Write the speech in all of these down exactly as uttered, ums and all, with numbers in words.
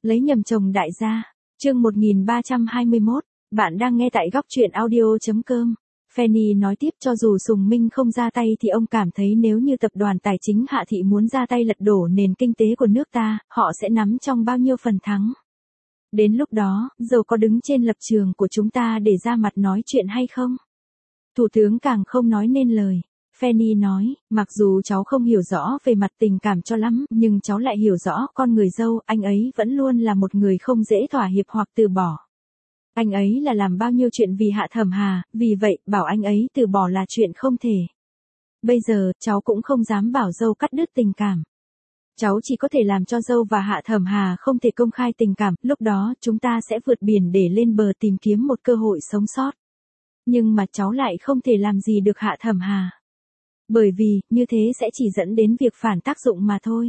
Lấy nhầm chồng đại gia. Chương một nghìn ba trăm hai mươi mốt, bạn đang nghe tại góc truyện audio chấm com. Fanny nói tiếp, cho dù Sùng Minh không ra tay thì ông cảm thấy nếu như tập đoàn tài chính Hạ Thị muốn ra tay lật đổ nền kinh tế của nước ta, họ sẽ nắm trong bao nhiêu phần thắng. Đến lúc đó, dầu có đứng trên lập trường của chúng ta để ra mặt nói chuyện hay không? Thủ tướng càng không nói nên lời. Fanny nói, mặc dù cháu không hiểu rõ về mặt tình cảm cho lắm, nhưng cháu lại hiểu rõ con người dâu, anh ấy vẫn luôn là một người không dễ thỏa hiệp hoặc từ bỏ. Anh ấy là làm bao nhiêu chuyện vì Hạ Thẩm Hà, vì vậy, bảo anh ấy từ bỏ là chuyện không thể. Bây giờ, cháu cũng không dám bảo dâu cắt đứt tình cảm. Cháu chỉ có thể làm cho dâu và Hạ Thẩm Hà không thể công khai tình cảm, lúc đó, chúng ta sẽ vượt biển để lên bờ tìm kiếm một cơ hội sống sót. Nhưng mà cháu lại không thể làm gì được Hạ Thẩm Hà. Bởi vì, như thế sẽ chỉ dẫn đến việc phản tác dụng mà thôi.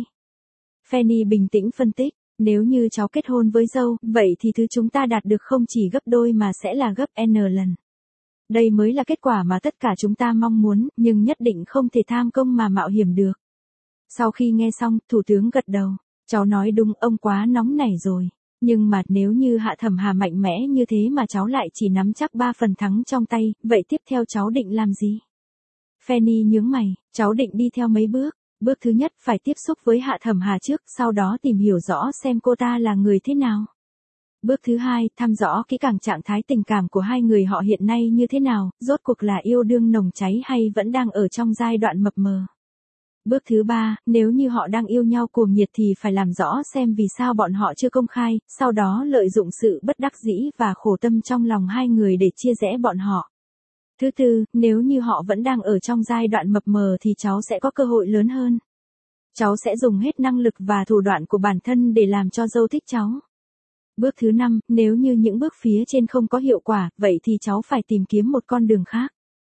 Fanny bình tĩnh phân tích, nếu như cháu kết hôn với dâu, vậy thì thứ chúng ta đạt được không chỉ gấp đôi mà sẽ là gấp N lần. Đây mới là kết quả mà tất cả chúng ta mong muốn, nhưng nhất định không thể tham công mà mạo hiểm được. Sau khi nghe xong, Thủ tướng gật đầu, cháu nói đúng, ông quá nóng nảy rồi. Nhưng mà nếu như Hạ Thẩm Hà mạnh mẽ như thế mà cháu lại chỉ nắm chắc ba phần thắng trong tay, vậy tiếp theo cháu định làm gì? Fanny nhướng mày, cháu định đi theo mấy bước. Bước thứ nhất phải tiếp xúc với Hạ Thẩm Hà trước, sau đó tìm hiểu rõ xem cô ta là người thế nào. Bước thứ hai, thăm rõ kỹ càng trạng thái tình cảm của hai người họ hiện nay như thế nào, rốt cuộc là yêu đương nồng cháy hay vẫn đang ở trong giai đoạn mập mờ. Bước thứ ba, nếu như họ đang yêu nhau cuồng nhiệt thì phải làm rõ xem vì sao bọn họ chưa công khai, sau đó lợi dụng sự bất đắc dĩ và khổ tâm trong lòng hai người để chia rẽ bọn họ. Thứ tư, nếu như họ vẫn đang ở trong giai đoạn mập mờ thì cháu sẽ có cơ hội lớn hơn. Cháu sẽ dùng hết năng lực và thủ đoạn của bản thân để làm cho dâu thích cháu. Bước thứ năm, nếu như những bước phía trên không có hiệu quả, vậy thì cháu phải tìm kiếm một con đường khác.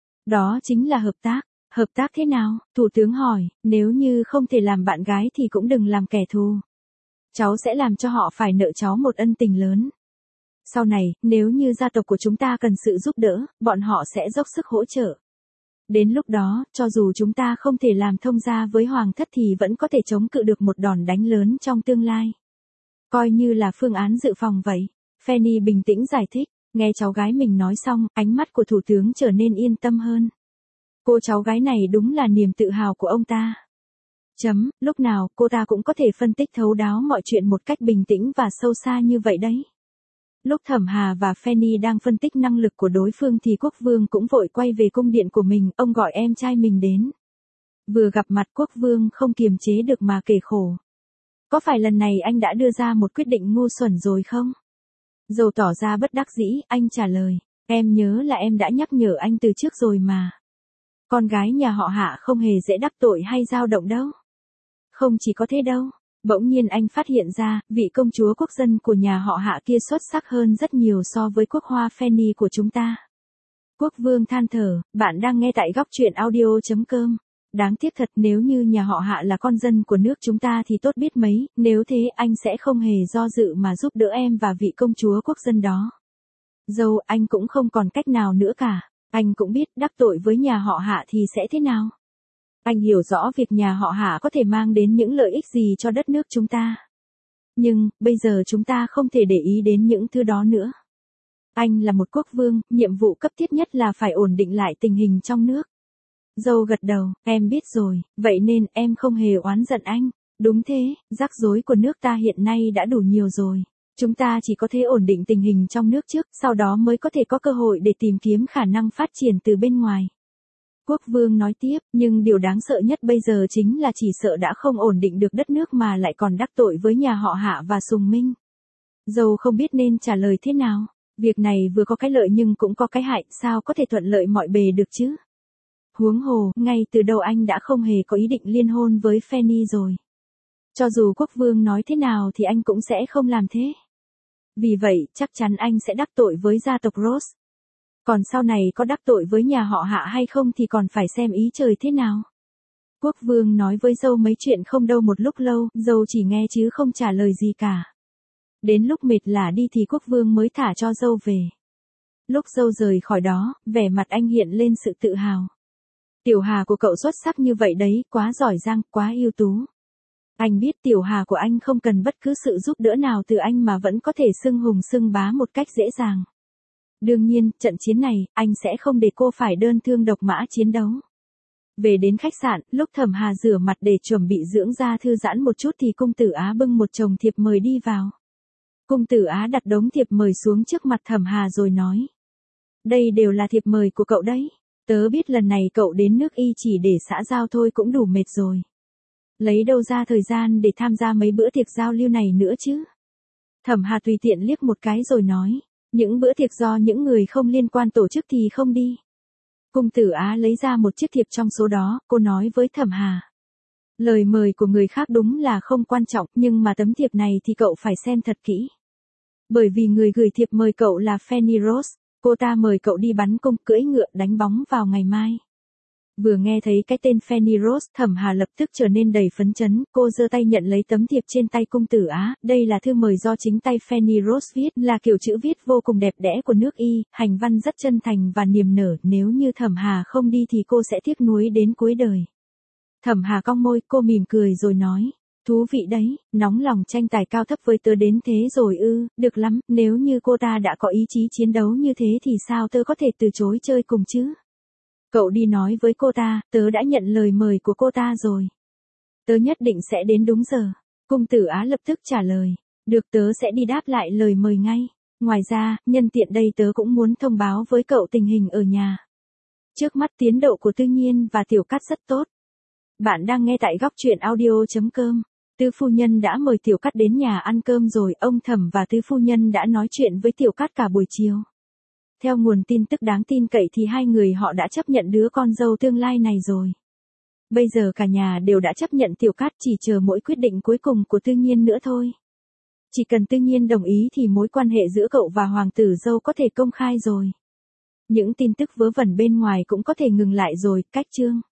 Đó chính là hợp tác. Hợp tác thế nào? Thủ tướng hỏi, nếu như không thể làm bạn gái thì cũng đừng làm kẻ thù. Cháu sẽ làm cho họ phải nợ cháu một ân tình lớn. Sau này, nếu như gia tộc của chúng ta cần sự giúp đỡ, bọn họ sẽ dốc sức hỗ trợ. Đến lúc đó, cho dù chúng ta không thể làm thông gia với hoàng thất thì vẫn có thể chống cự được một đòn đánh lớn trong tương lai. Coi như là phương án dự phòng vậy. Fanny bình tĩnh giải thích, nghe cháu gái mình nói xong, ánh mắt của thủ tướng trở nên yên tâm hơn. Cô cháu gái này đúng là niềm tự hào của ông ta. Chấm, lúc nào cô ta cũng có thể phân tích thấu đáo mọi chuyện một cách bình tĩnh và sâu xa như vậy đấy. Lúc Thẩm Hà và Fanny đang phân tích năng lực của đối phương thì Quốc Vương cũng vội quay về cung điện của mình, ông gọi em trai mình đến. Vừa gặp mặt Quốc Vương không kiềm chế được mà kể khổ. Có phải lần này anh đã đưa ra một quyết định ngu xuẩn rồi không? Dâu tỏ ra bất đắc dĩ, anh trả lời, em nhớ là em đã nhắc nhở anh từ trước rồi mà. Con gái nhà họ Hạ không hề dễ đắc tội hay dao động đâu. Không chỉ có thế đâu. Bỗng nhiên anh phát hiện ra, vị công chúa quốc dân của nhà họ Hạ kia xuất sắc hơn rất nhiều so với quốc hoa Fanny của chúng ta. Quốc Vương than thở, bạn đang nghe tại góc truyện audio chấm com. Đáng tiếc thật, nếu như nhà họ Hạ là con dân của nước chúng ta thì tốt biết mấy, nếu thế anh sẽ không hề do dự mà giúp đỡ em và vị công chúa quốc dân đó. Dâu, anh cũng không còn cách nào nữa cả. Anh cũng biết đắc tội với nhà họ Hạ thì sẽ thế nào. Anh hiểu rõ việc nhà họ Hạ có thể mang đến những lợi ích gì cho đất nước chúng ta. Nhưng, bây giờ chúng ta không thể để ý đến những thứ đó nữa. Anh là một quốc vương, nhiệm vụ cấp thiết nhất là phải ổn định lại tình hình trong nước. Dâu gật đầu, em biết rồi, vậy nên em không hề oán giận anh. Đúng thế, rắc rối của nước ta hiện nay đã đủ nhiều rồi. Chúng ta chỉ có thể ổn định tình hình trong nước trước, sau đó mới có thể có cơ hội để tìm kiếm khả năng phát triển từ bên ngoài. Quốc Vương nói tiếp, nhưng điều đáng sợ nhất bây giờ chính là chỉ sợ đã không ổn định được đất nước mà lại còn đắc tội với nhà họ Hạ và Sùng Minh. Dâu không biết nên trả lời thế nào. Việc này vừa có cái lợi nhưng cũng có cái hại, sao có thể thuận lợi mọi bề được chứ? Huống hồ, ngay từ đầu anh đã không hề có ý định liên hôn với Fanny rồi. Cho dù Quốc Vương nói thế nào thì anh cũng sẽ không làm thế. Vì vậy, chắc chắn anh sẽ đắc tội với gia tộc Ross. Còn sau này có đắc tội với nhà họ Hạ hay không thì còn phải xem ý trời thế nào. Quốc Vương nói với dâu mấy chuyện không đâu một lúc lâu, dâu chỉ nghe chứ không trả lời gì cả. Đến lúc mệt lả đi thì Quốc Vương mới thả cho dâu về. Lúc dâu rời khỏi đó, vẻ mặt anh hiện lên sự tự hào. Tiểu Hà của cậu xuất sắc như vậy đấy, quá giỏi giang, quá ưu tú. Anh biết Tiểu Hà của anh không cần bất cứ sự giúp đỡ nào từ anh mà vẫn có thể xưng hùng xưng bá một cách dễ dàng. Đương nhiên, trận chiến này, anh sẽ không để cô phải đơn thương độc mã chiến đấu. Về đến khách sạn, lúc Thẩm Hà rửa mặt để chuẩn bị dưỡng da thư giãn một chút thì Cung Tử Á bưng một chồng thiệp mời đi vào. Cung Tử Á đặt đống thiệp mời xuống trước mặt Thẩm Hà rồi nói. Đây đều là thiệp mời của cậu đấy. Tớ biết lần này cậu đến nước Y chỉ để xã giao thôi cũng đủ mệt rồi. Lấy đâu ra thời gian để tham gia mấy bữa tiệc giao lưu này nữa chứ? Thẩm Hà tùy tiện liếc một cái rồi nói. Những bữa tiệc do những người không liên quan tổ chức thì không đi. Cung Tử Á lấy ra một chiếc thiệp trong số đó, cô nói với Thẩm Hà. Lời mời của người khác đúng là không quan trọng, nhưng mà tấm thiệp này thì cậu phải xem thật kỹ. Bởi vì người gửi thiệp mời cậu là Fanny Rose, cô ta mời cậu đi bắn cung cưỡi ngựa đánh bóng vào ngày mai. Vừa nghe thấy cái tên Fanny Rose, Thẩm Hà lập tức trở nên đầy phấn chấn, cô giơ tay nhận lấy tấm thiệp trên tay Cung Tử Á, đây là thư mời do chính tay Fanny Rose viết, là kiểu chữ viết vô cùng đẹp đẽ của nước Y, hành văn rất chân thành và niềm nở, nếu như Thẩm Hà không đi thì cô sẽ tiếc nuối đến cuối đời. Thẩm Hà cong môi, cô mỉm cười rồi nói, thú vị đấy, nóng lòng tranh tài cao thấp với tớ đến thế rồi ư, được lắm, nếu như cô ta đã có ý chí chiến đấu như thế thì sao tớ có thể từ chối chơi cùng chứ? Cậu đi nói với cô ta, tớ đã nhận lời mời của cô ta rồi. Tớ nhất định sẽ đến đúng giờ. Cung Tử Á lập tức trả lời. Được, tớ sẽ đi đáp lại lời mời ngay. Ngoài ra, nhân tiện đây tớ cũng muốn thông báo với cậu tình hình ở nhà. Trước mắt tiến độ của Tư Nhiên và Tiểu Cát rất tốt. Bạn đang nghe tại góc truyện audio chấm com. Tư phu nhân đã mời Tiểu Cát đến nhà ăn cơm rồi, ông Thẩm và Tư phu nhân đã nói chuyện với Tiểu Cát cả buổi chiều. Theo nguồn tin tức đáng tin cậy thì hai người họ đã chấp nhận đứa con dâu tương lai này rồi. Bây giờ cả nhà đều đã chấp nhận Tiểu Cát, chỉ chờ mỗi quyết định cuối cùng của Tư Nhiên nữa thôi. Chỉ cần Tư Nhiên đồng ý thì mối quan hệ giữa cậu và hoàng tử dâu có thể công khai rồi. Những tin tức vớ vẩn bên ngoài cũng có thể ngừng lại rồi, cách chương.